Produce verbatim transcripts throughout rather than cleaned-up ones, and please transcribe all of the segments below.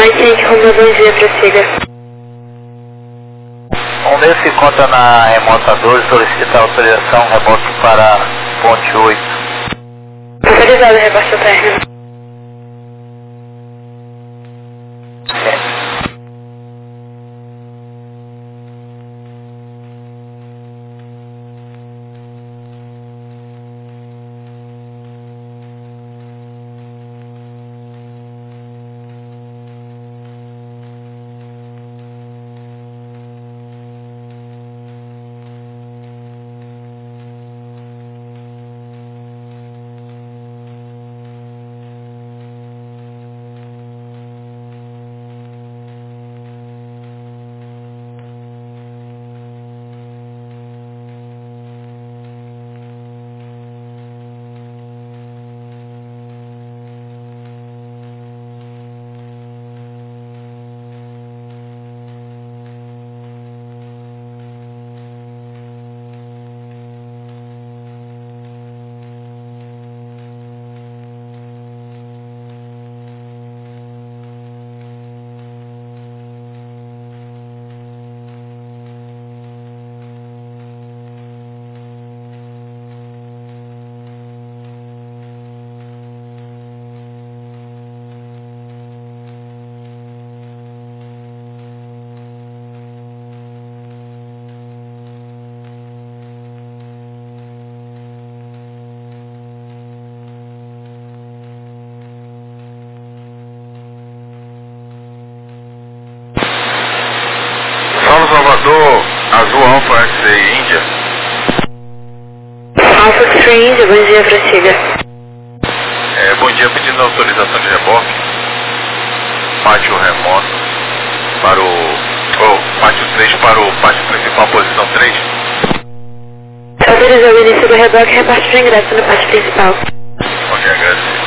Mike Romeo, bom dia, prossiga. Um deles se encontra na remota doze, solicita autorização reboque para ponte oito. Autorizado, reboque ao térreno. Salvador, Azul Alfa X-Ray Índia. Alfa X-Ray Índia, bom dia, prossiga. É, bom dia, pedindo autorização de reboque. Pátio remoto para o... Oh, pátio três para o pátio principal, posição três. Autorizado o início do reboque, reparte de ingresso no pátio principal. Ok, agradeço.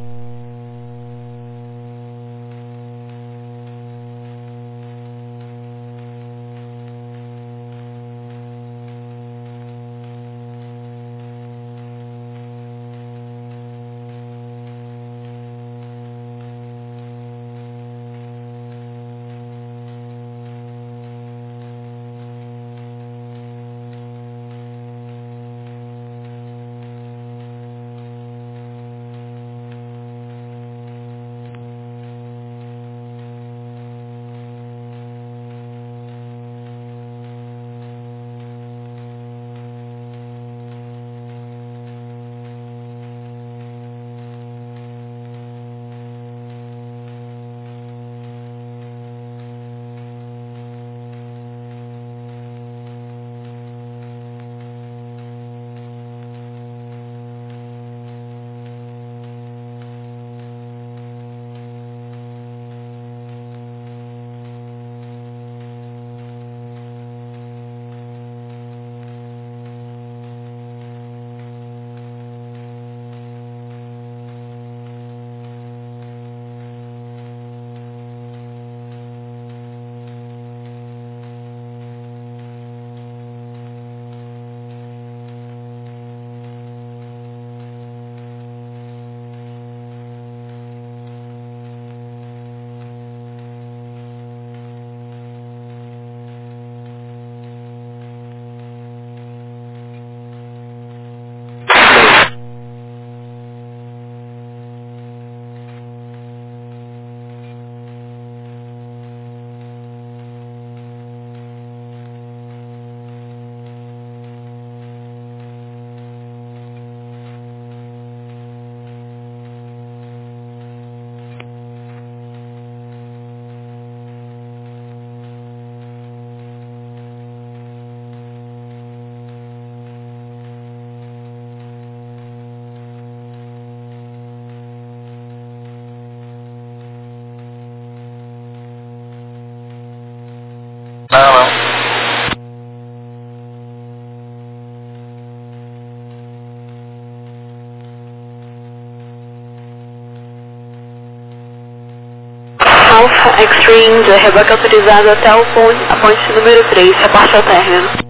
Não, não. Alfa X-Ray Índia, reboque autorizado até o ponte, a ponte número três, reparte ao térreno.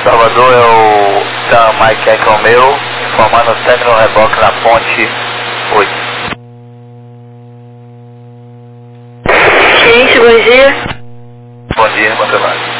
Salvador é o Sam Mike Echo Romeo, informando o término reboque na ponte oito. Gente, bom dia. Bom dia, bom trabalho.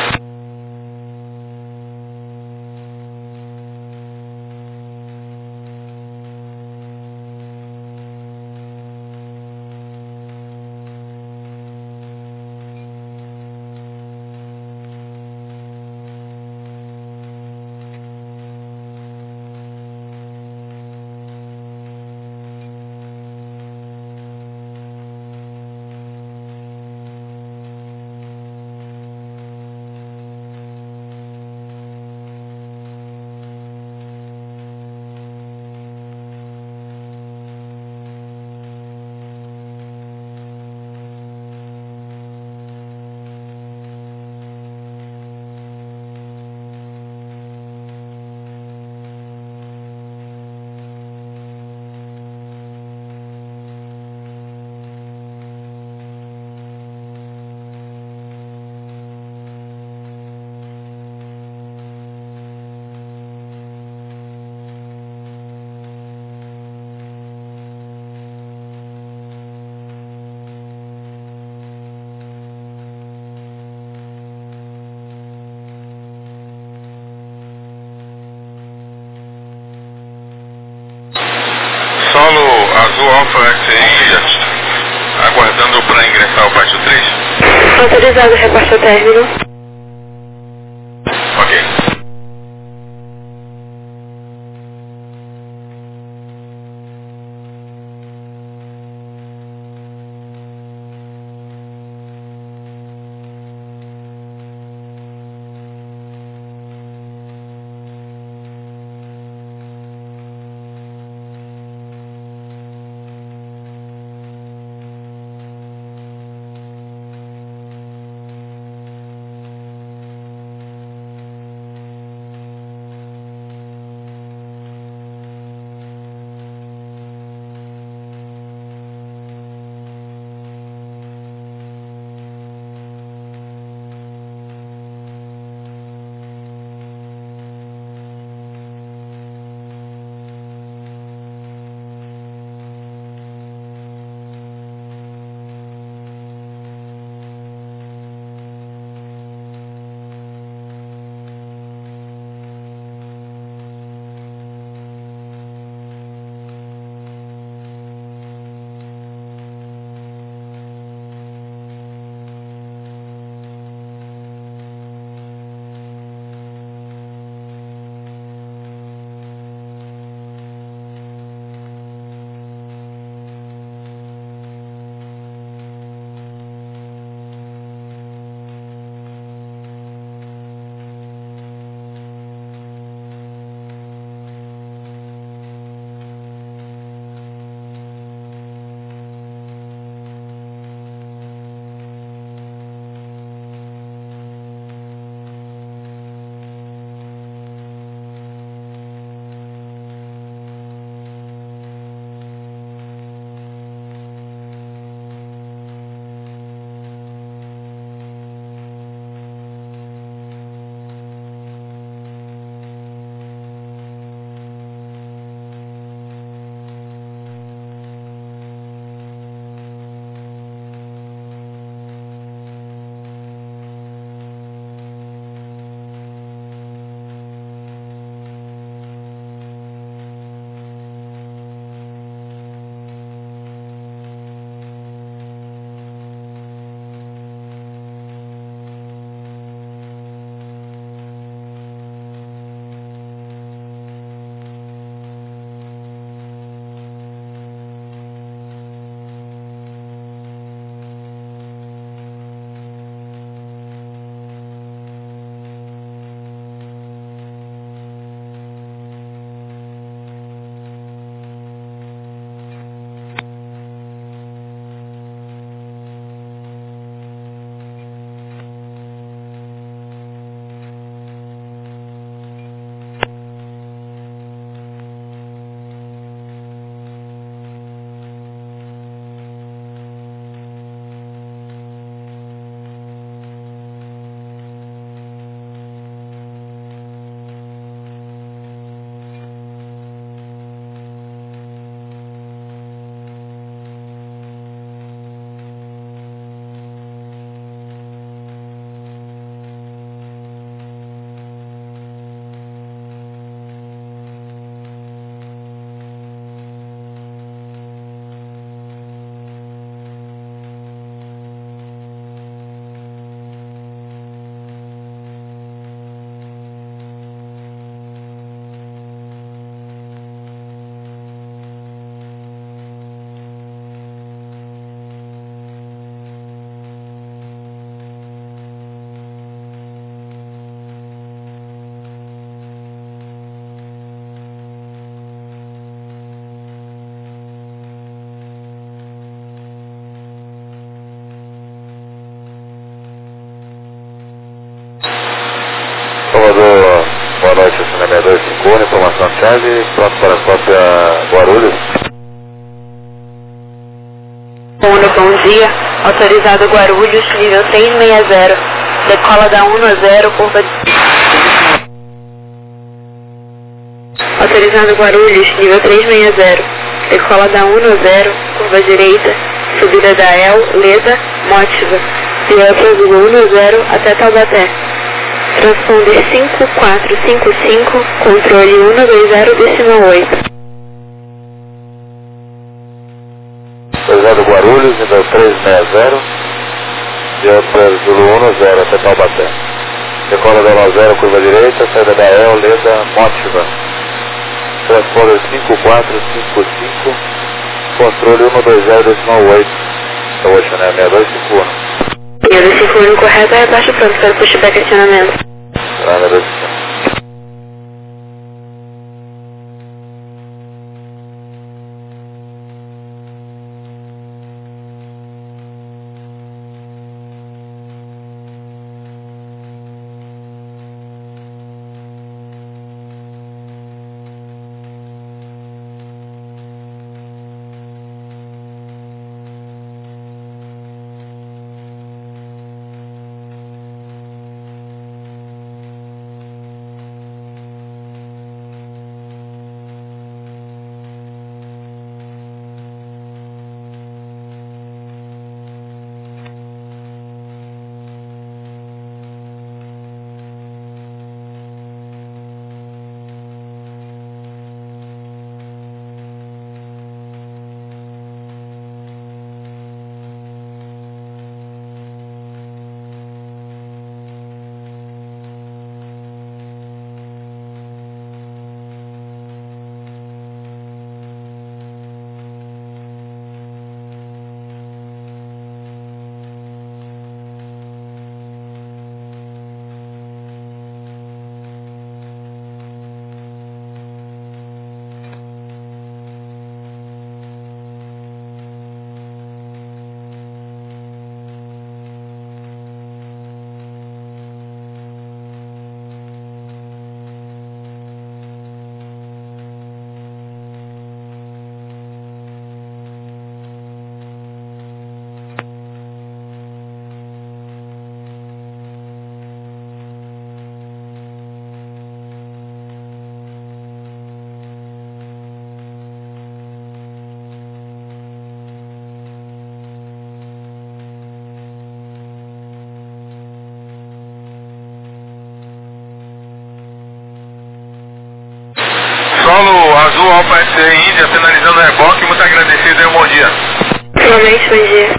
Solo Azul Alfa X-Ray, aguardando para ingressar o pátio três. Autorizado, reporte ao término. Ok. Alô, boa noite, Cine sessenta e dois cinco um, informação chave, pronto para a cópia Guarulhos. Uno, bom dia, autorizado Guarulhos, nível seiscentos e sessenta, decola da um a zero, curva... Autorizado Guarulhos, nível trezentos e sessenta, decola da um a zero, curva direita, subida da El, Leda, Mótiva, vírgula um a zero até Taubaté. Transponder cinco quatro cinco cinco, controle um dois zero decimal oito. Autorizado Guarulhos, nível trezentos e sessenta, vírgula um a zero até Taubaté. Decola da um a zero, curva direita, saída da El, Leda, Mótiva. Transponder cinco quatro cinco cinco, controle um dois zero decimal oito. Então, Ocean Air sessenta e dois cinco um. sessenta e dois cinco um correto, rebaixa pronto para o pushback acionamento. sessenta e dois cinco um. Solo Azul Alfa S C Índia, finalizando o reboque, muito agradecido e um bom dia. Finalmente, bom dia.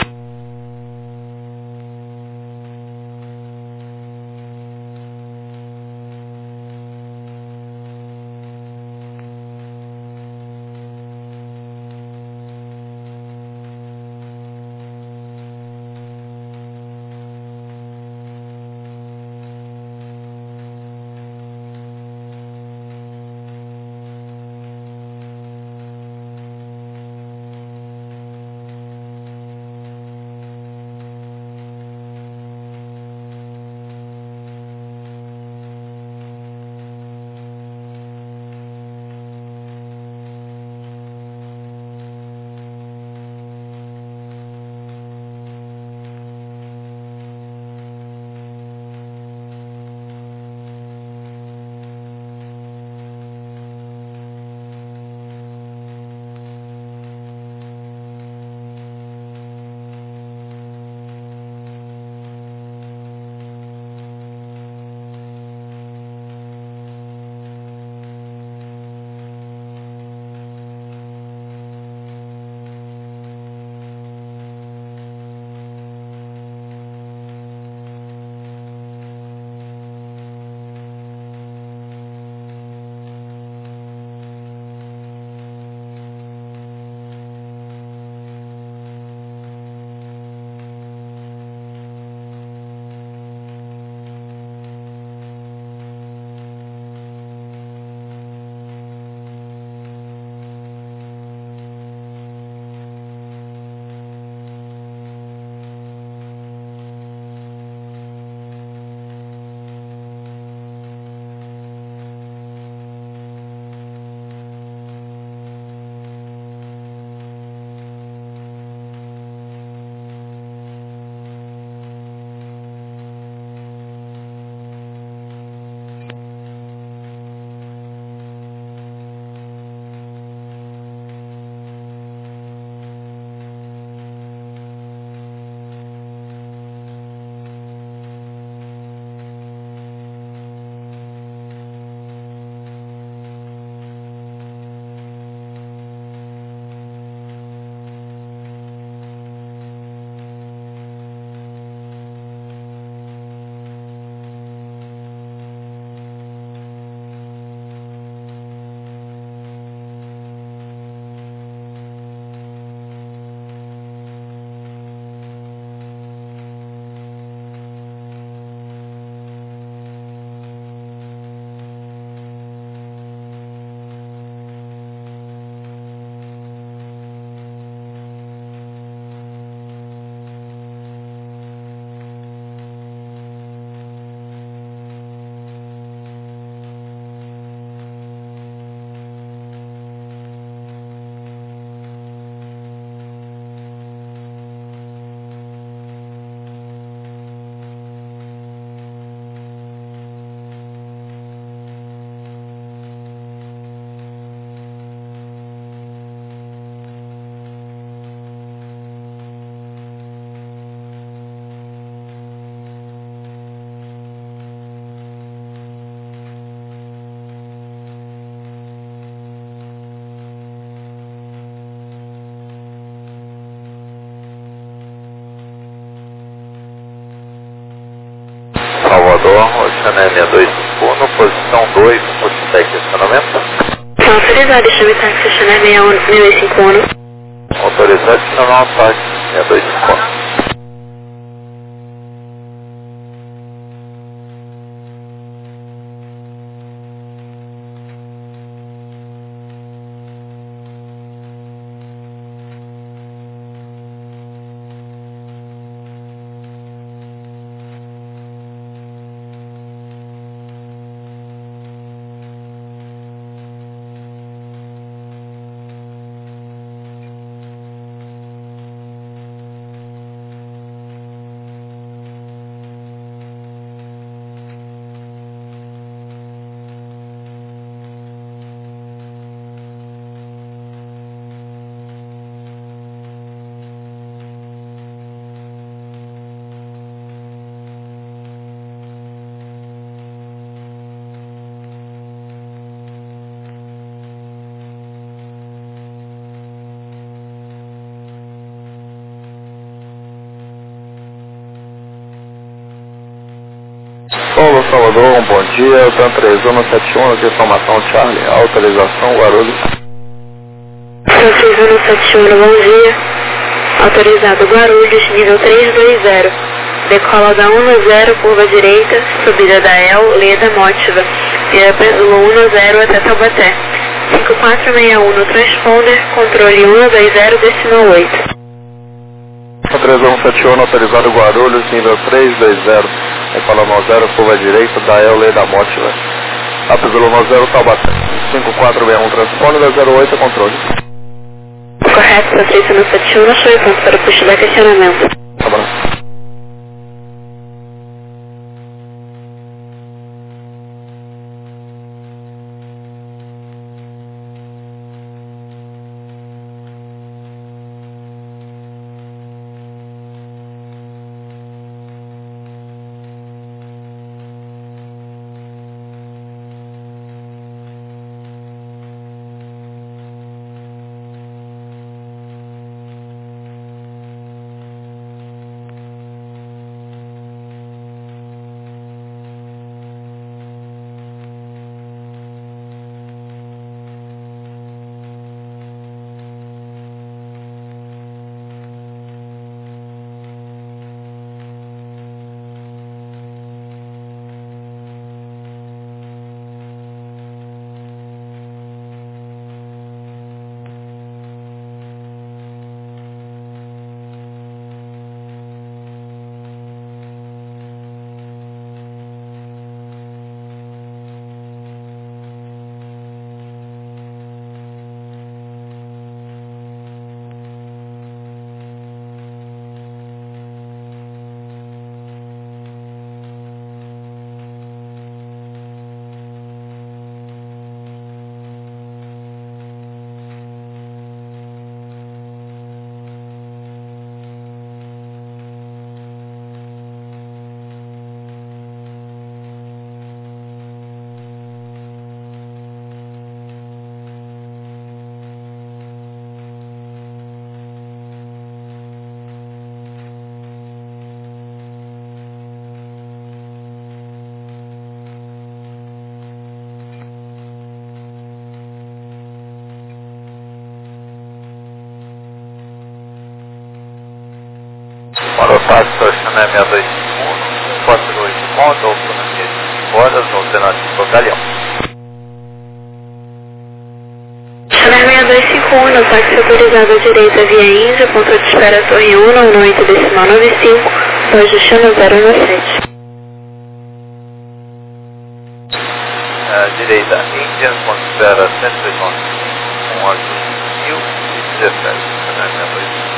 Salvador, Oceané seis dois cinco um, posição dois, multiplex de estacionamento. Autorizado, chame táxi Oceané seis dois cinco um. Autorizado, chamar um táxi seis dois cinco um. Paulo Salvador, um bom dia, Dan três um sete um, aqui informação Charlie, autorização Guarulhos. três um sete um, bom dia, autorizado Guarulhos, nível três dois zero, decola da um zero, curva direita, subida da El, Leda, Mótiva, via Pêndulo um zero até Taubaté, cinco quatro seis um no transponder, controle um dois zero, decimal oito. três um sete um, autorizado Guarulhos, nível três dois zero, decola um zero, curva direita, da El, Leda, Mótiva, Apesolo um zero, Taubaté, cinco quatro seis um, transponder, zero oito, controle. Correto, três um sete um, achou pronto para o puxar questionamento. Tá bom. Mototáxi Oceané seis dois cinco um, quatro dois de ponto, autonomia de horas, alternativa Galeão. Oceané seis dois cinco um, no táxi autorizado à direita via Índia, ponto de espera Torre um, no oito decimal nove cinco, voz destino zero um sete. Uh, direita Índia, ponto de espera cento e nove, um azul mil e dezessete, Oceané seis dois cinco um.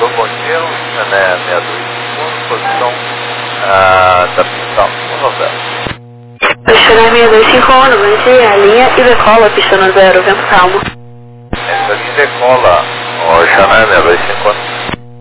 Salvador, bom dia, o Chané sessenta e dois cinquenta, posição ah, da pista um zero. Chané sessenta e dois cinquenta, bom dia, linha e decola, pista um zero, vento calmo. Essa linha decola, o Chané sessenta e dois cinquenta.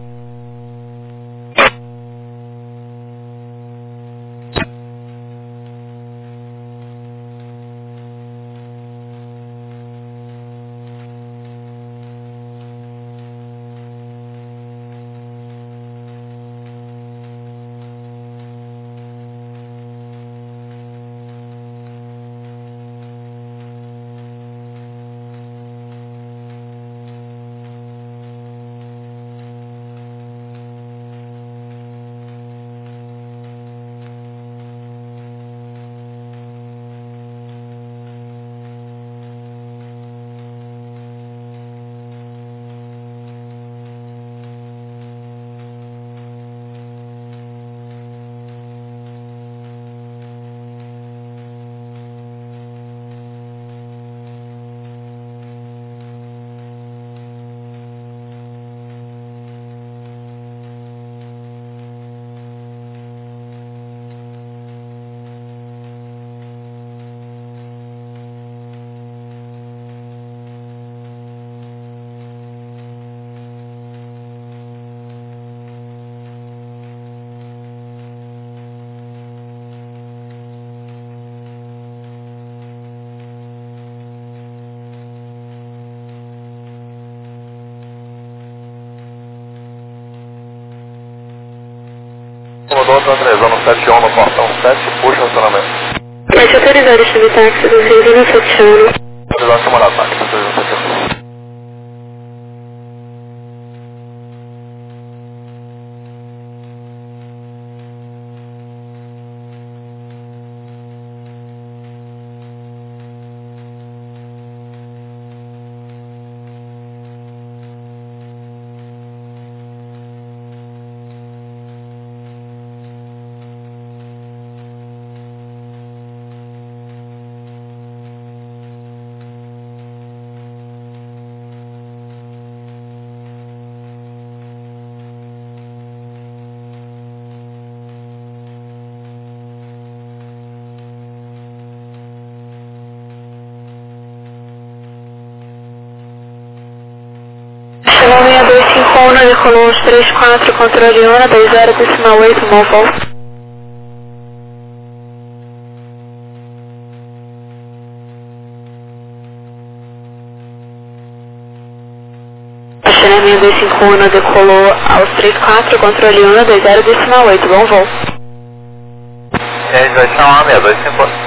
Comodoro da Andrezano sete um no portão sete, puxa o acionamento. Pode autorizar este táxi do Rio no sete um. Autorizar a chamar ataque, autorizar sete um. Chegou sessenta e dois cinquenta, decolou uns três quatro, controle um, dois zero, decimal oito, bom voo. Chané sessenta e dois cinquenta, decolou aos três quatro, controle um, dois zero, decimal oito, bom voo. E aí, vai chamar sessenta e dois cinquenta.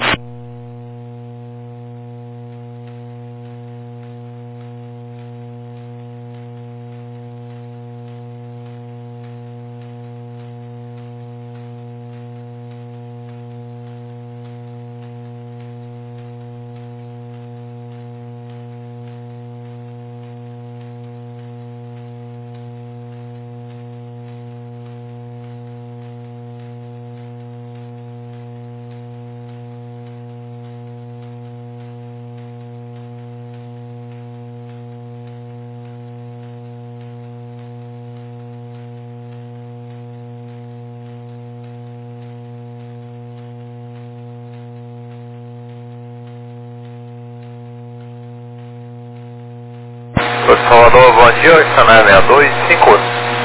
Salvador, bom dia, Chané sessenta e dois cinquenta.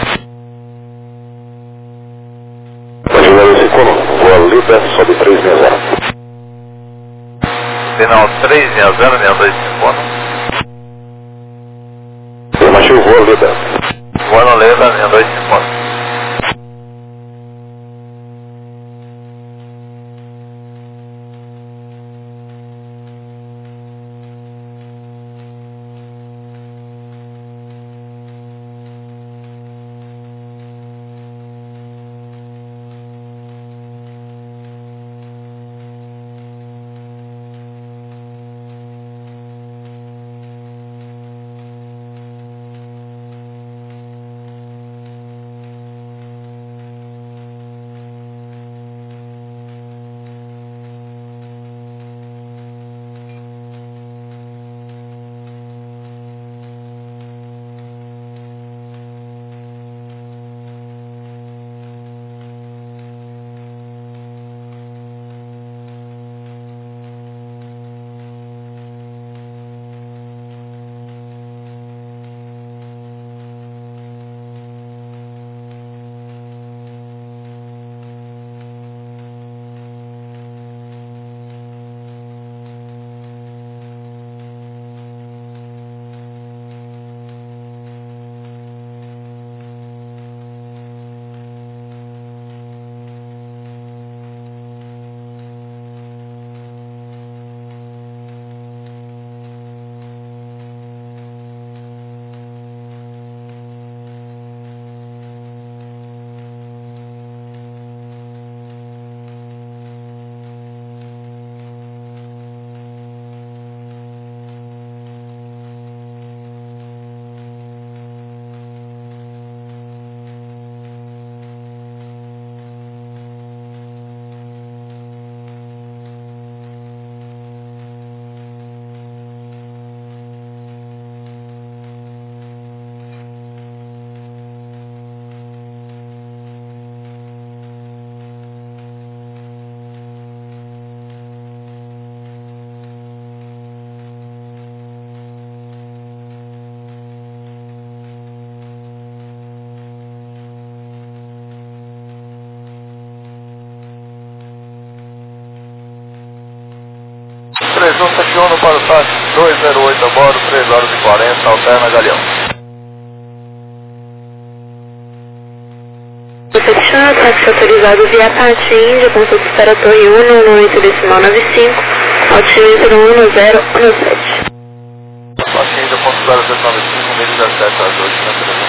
Brasileiro cinquenta, Voa Lida, sobe três sessenta. Final três sessenta, sessenta e dois cinquenta. Afirmativo, Voa Lida. Voa Lida, sessenta e dois cinquenta. três um sete um para o táxi dois zero oito a bordo, três horas e quarenta, alterna Galeão. Recepção, táxi autorizado via Pati Índia, consulta para a Torre um no oito decimal nove cinco, altímetro um zero um sete. Pati Índia, ponto zero zero nove cinco, meio dezessete às oito, na televisão.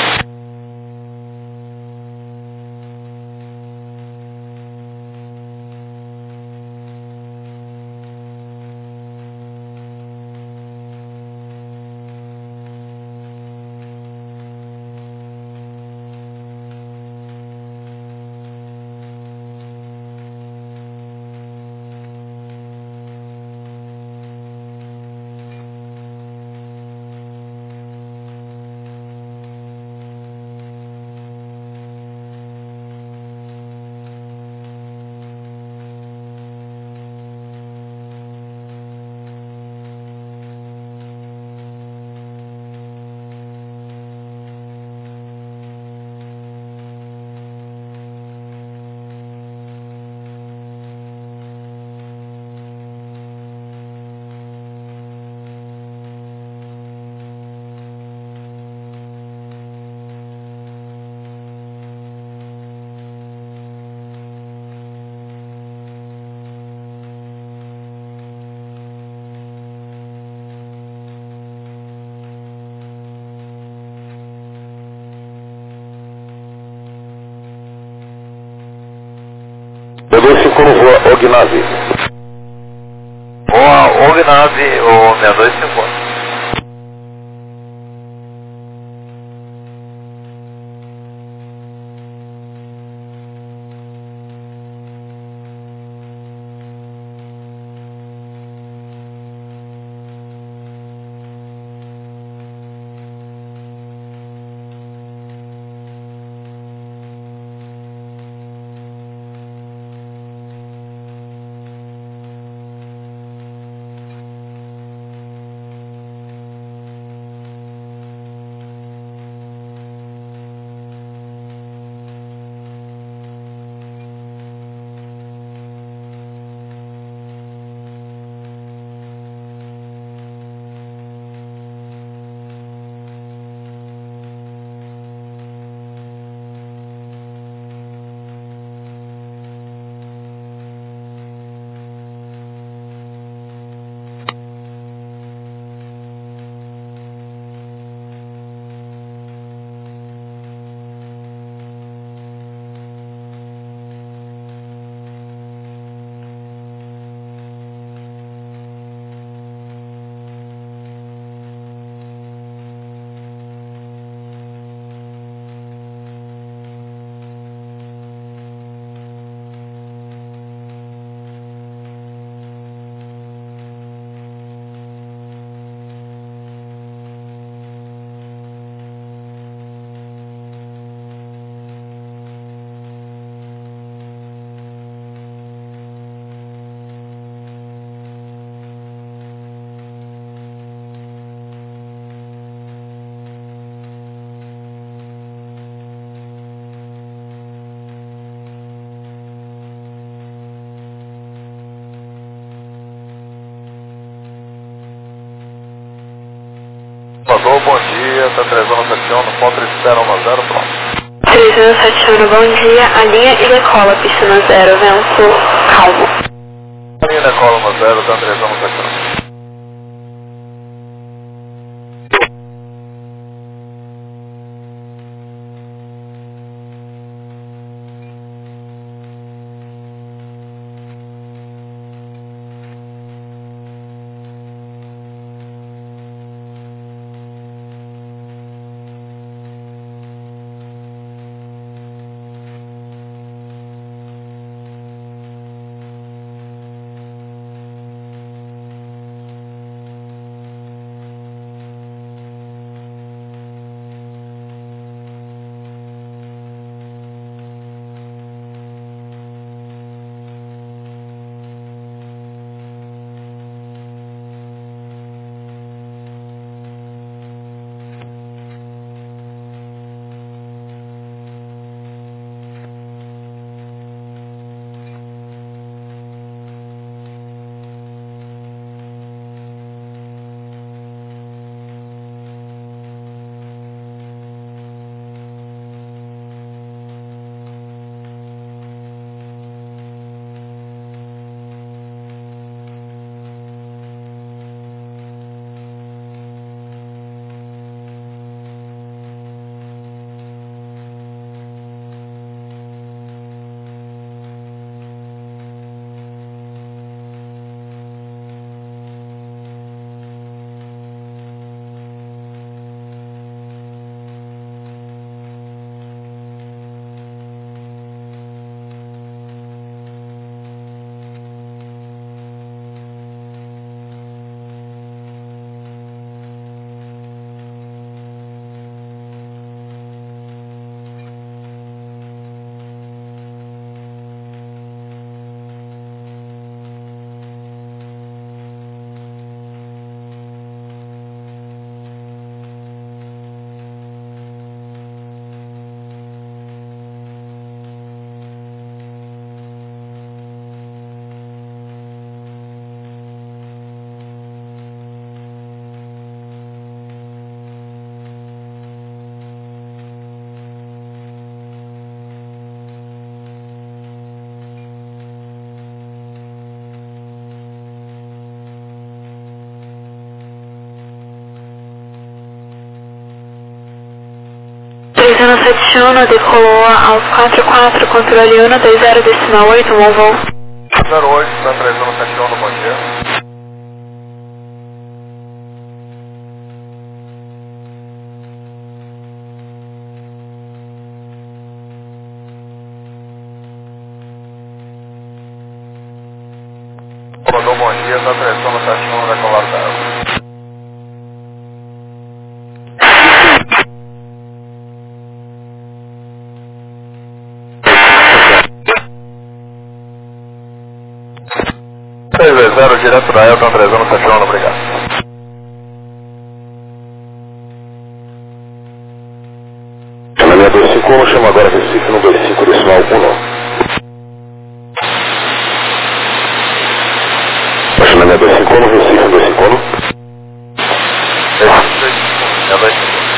B dois cinco no voa Ognave. Voa Ognave, o seis dois cinco um. Salvador, bom dia, tá três um sete um, no ponto zero um zero, pronto. três um sete um, bom dia, a linha e decola, pista no zero, vento calmo. A linha decola no zero, tá três um sete um. três um sete um, decolou aos quatro quatro, controle um dois zero decimal oito, um voo. zero oito, Sun três um sete um, bom dia. Mandou bom dia, Sun três um sete um, decolado da água. seis dois zero, direto da Elton três um sete um, obrigado. Chama dois cinco um, chama agora Recife no dois cinco decimal um. Chama dois cinco um, Recife no dois cinco um. Recife dois cinco um, é dois cinco um.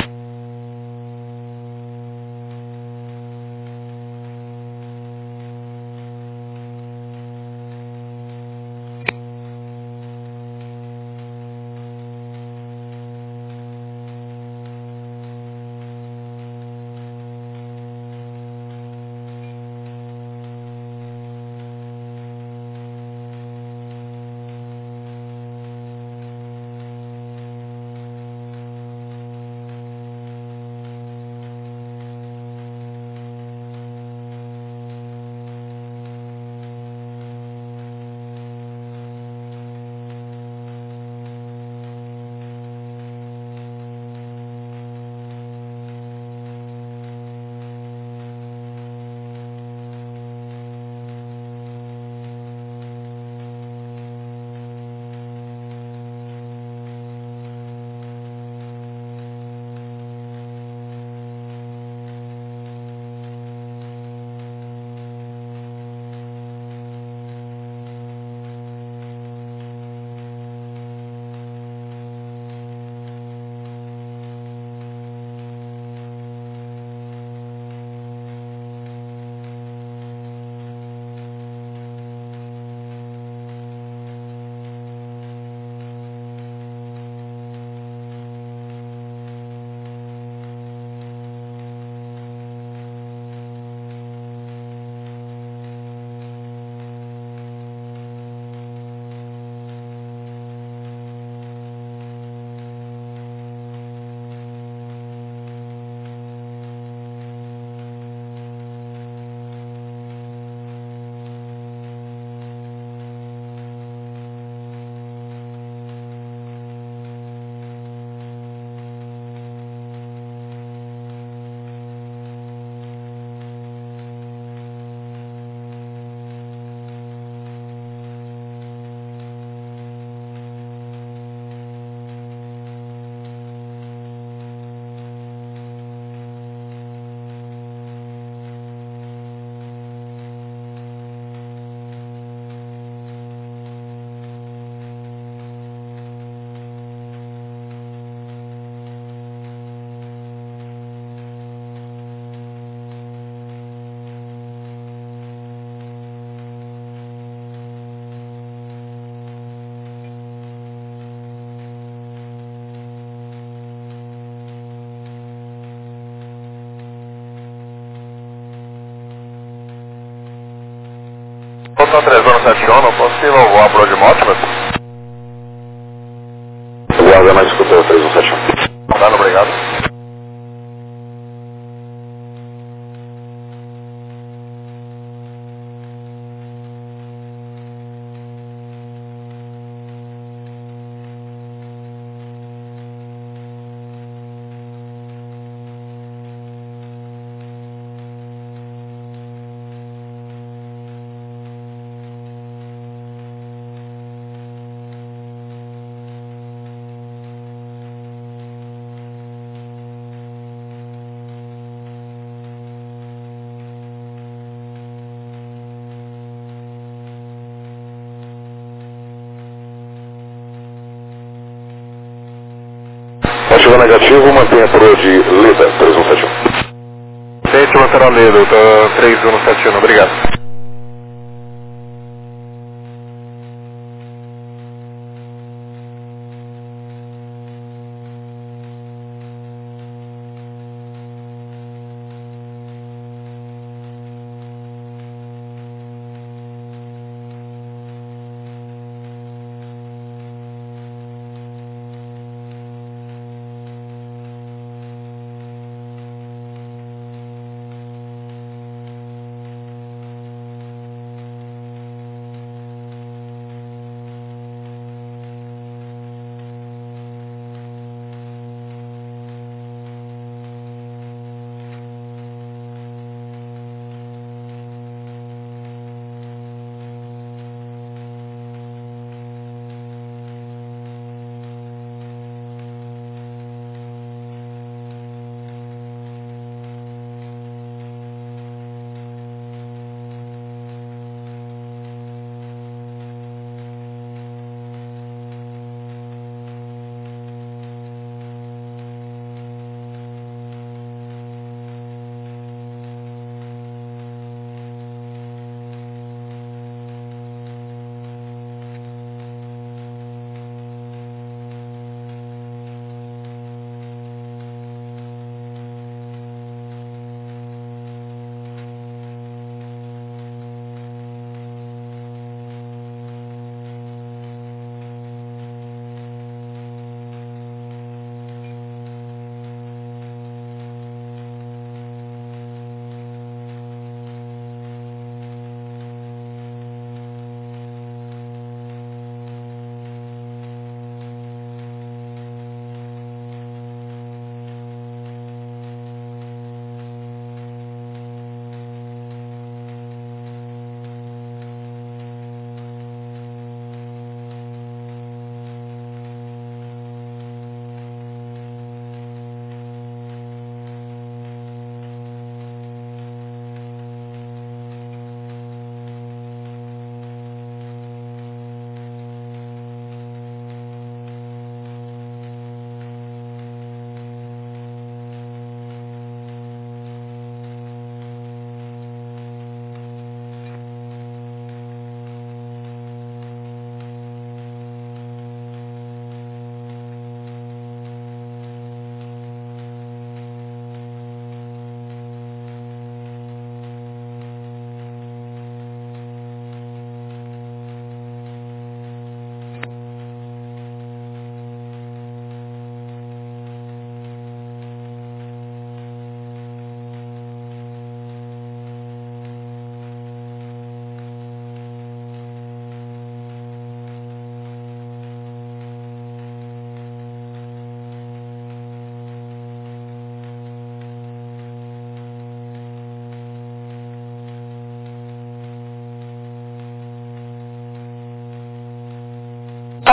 São três um sete um, não possível voar para o de Mótibas? Guarda mais escutou, três um sete um. Mandando, obrigado. Ativa negativo, mantenha a proa de Leda, três um sete um. Tente lateral Leda, três um sete um, obrigado.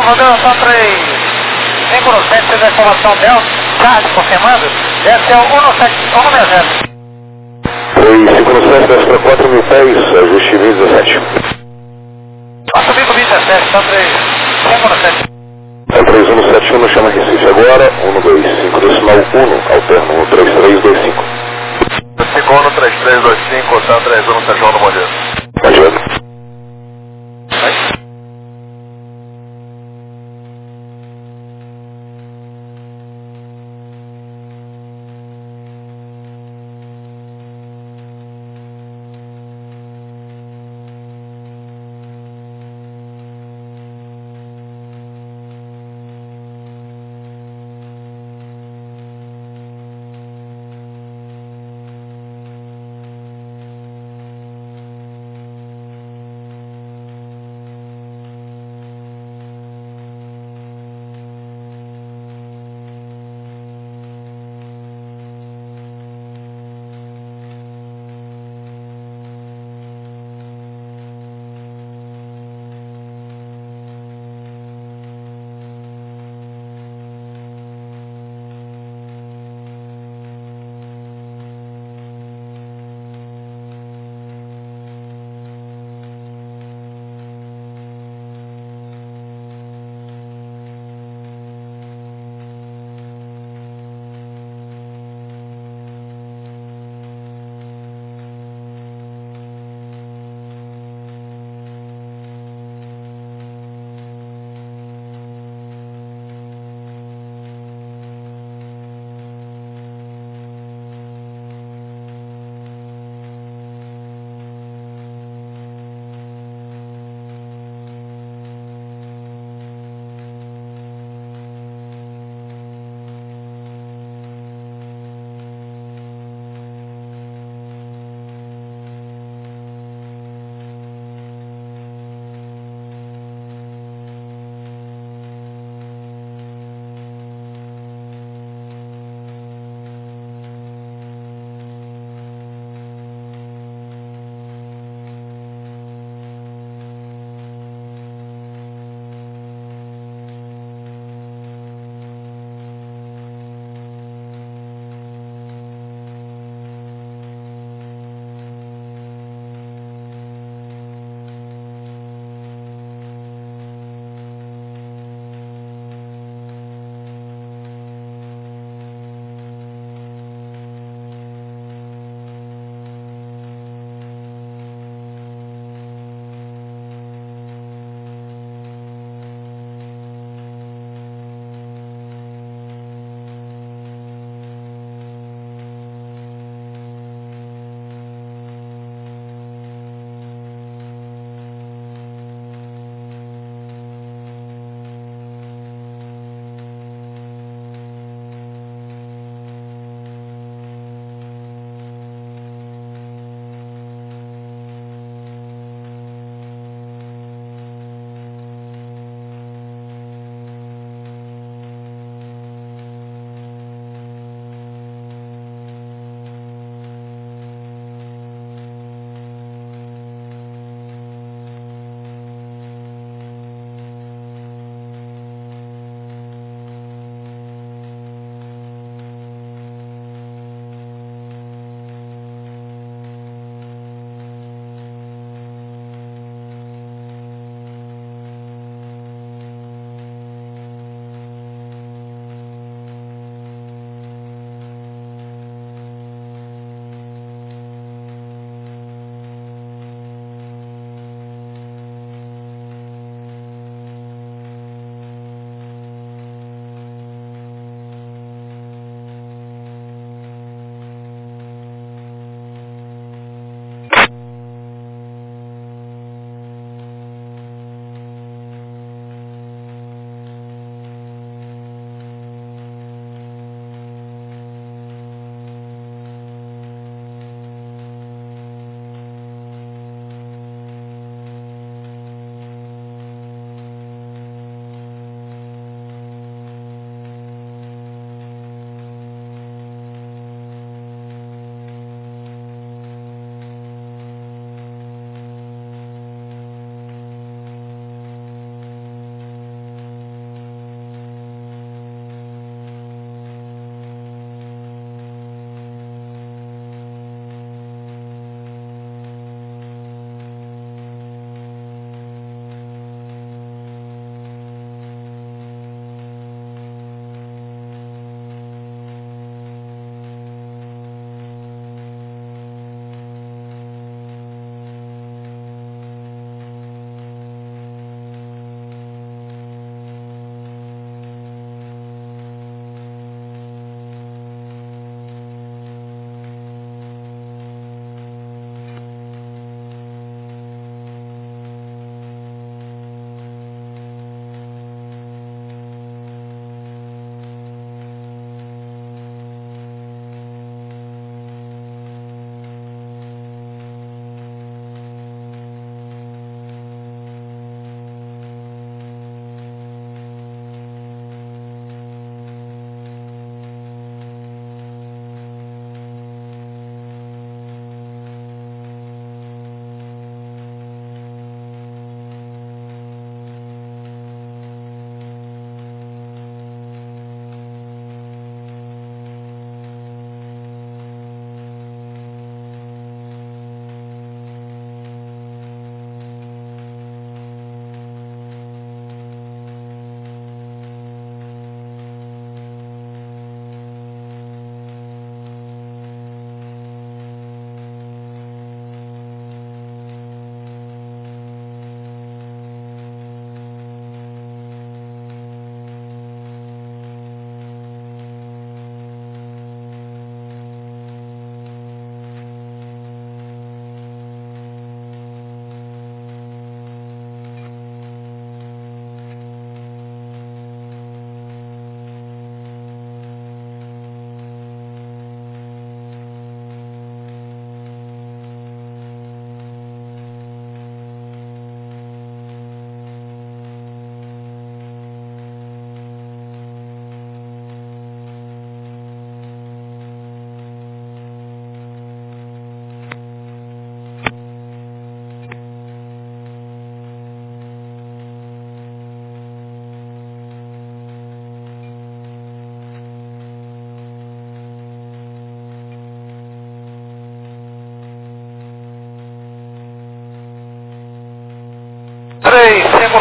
rodando só três cinco no sete, fez a informação dela, Charles confirmando, deve ser o um no sete, um no seis zero. três cinco no sete, desce para quatro mil pés, ajuste mil e dezessete. Vai subir com mil e dezessete, só três cinco no sete. É três um no sete um, chama Recife agora, um dois cinco, decimal um, alterno um três três dois cinco. cinco um três três dois cinco, tá três um no sete um no modelo. Adiante.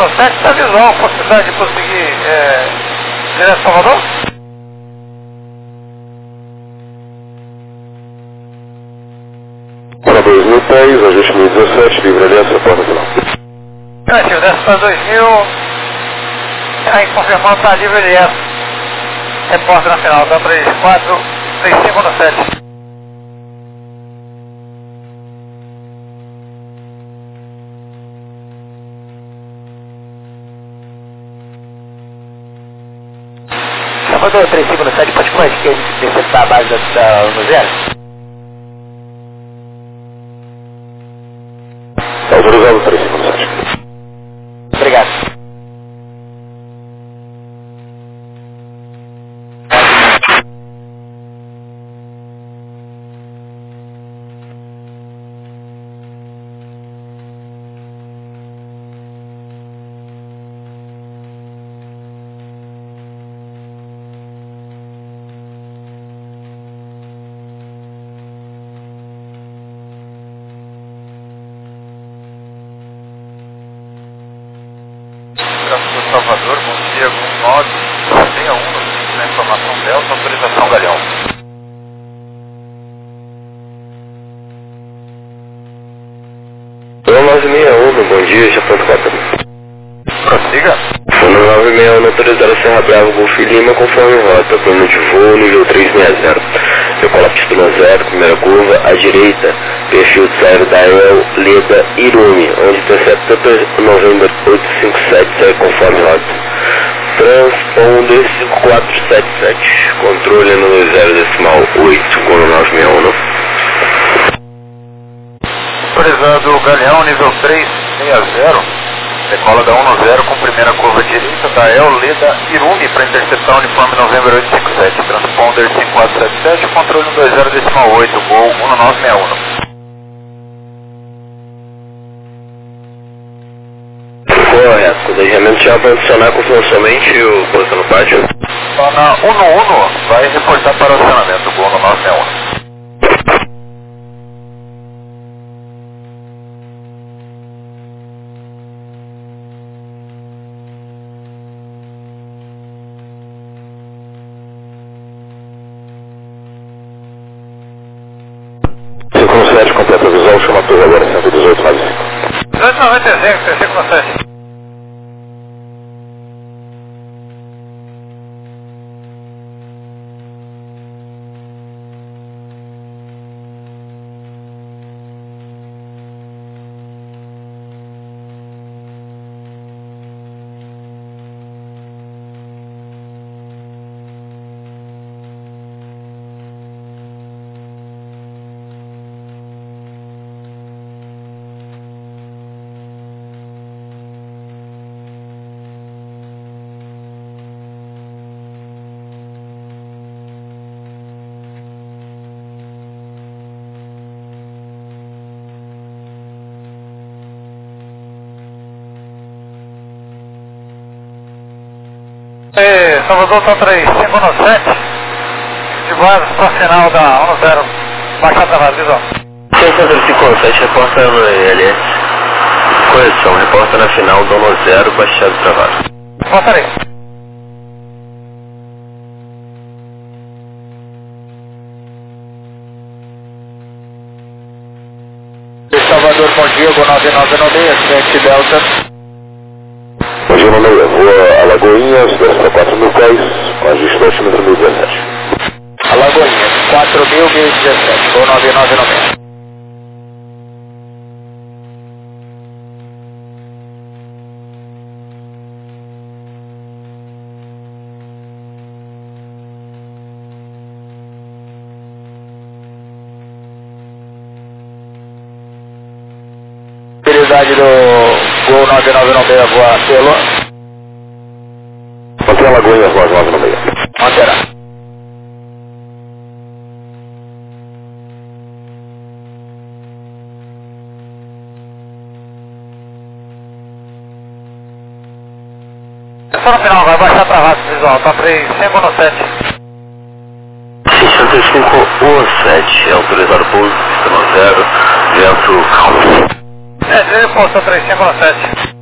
no sete, está visual a possibilidade de conseguir é, direto a Salvador? Para dois mil e dez, ajuste mil e dezessete, livre essa porta final. Negativo, desce para dois mil, aí confirmando está livre L S. Repórter na final, dá três quatro três cinco no sete. Salvador três cinco no sete, pode mais que ele interceptar a base da, da no zero? Autorizado três cinco no sete. Obrigado. Salvador, bom dia, nove seis um, na informação Delta, autorização Galeão. nove seis um, bom dia, Japão quatro. Prossiga. nove seis um, autorizado Serra Bravo, Golf Lima, conforme rota, plano de voo, nível três seis zero. Decola pista no zero, primeira curva, à direita, perfil de saída da E L, Leda, Irumi, onde intercepta November oito cinco sete, segue conforme rota. Transponder cinco quatro sete sete, controle no zero decimal oito, com nove seis um. Autorizado Galeão, nível três seis zero. Decola da um no zero com primeira curva direita da E L, Leda, Irumi para interceptar uniforme November oito cinco sete. Transponder cinco quatro sete sete, controle no dois zero decimal oito, gol um nove seis um. Correto, o planejamento já vai adicionar com somente o posição no pátio. Só na um no um vai reportar para o acionamento, gol no nove seis um. cinco sete, completa visual, chama a torre agora, cento e dezoito, nove cinco. dezoito noventa e cinco, três cinco no sete. E Salvador está três cinco no sete, de base para a final da um zero, baixa travada, visão. seiscentos e cinco no sete, reporta no L S. Correção, reporta na final do um zero, baixado travado. Voltarei. Salvador, bom dia, Gol nove nove nove seis, sete Delta. Bom dia, Manoel. Rua Alagoinhas, desce para quatro mil pés, com ajuste do altímetro mil e dezessete. Alagoinhas, quatro mil e dezessete, Gol nove nove nove seis. Prioridade do Gol nove nove nove seis, voa pelo. Mantém Alagoinhas, voa nove nove seis. Manterá. Só no final, vai baixar travado, visual, tá três cinco no sete. seiscentos e cinco o sete, autorizado pouso, sistema zero, vento calmo. É, ele posta três cinco no sete.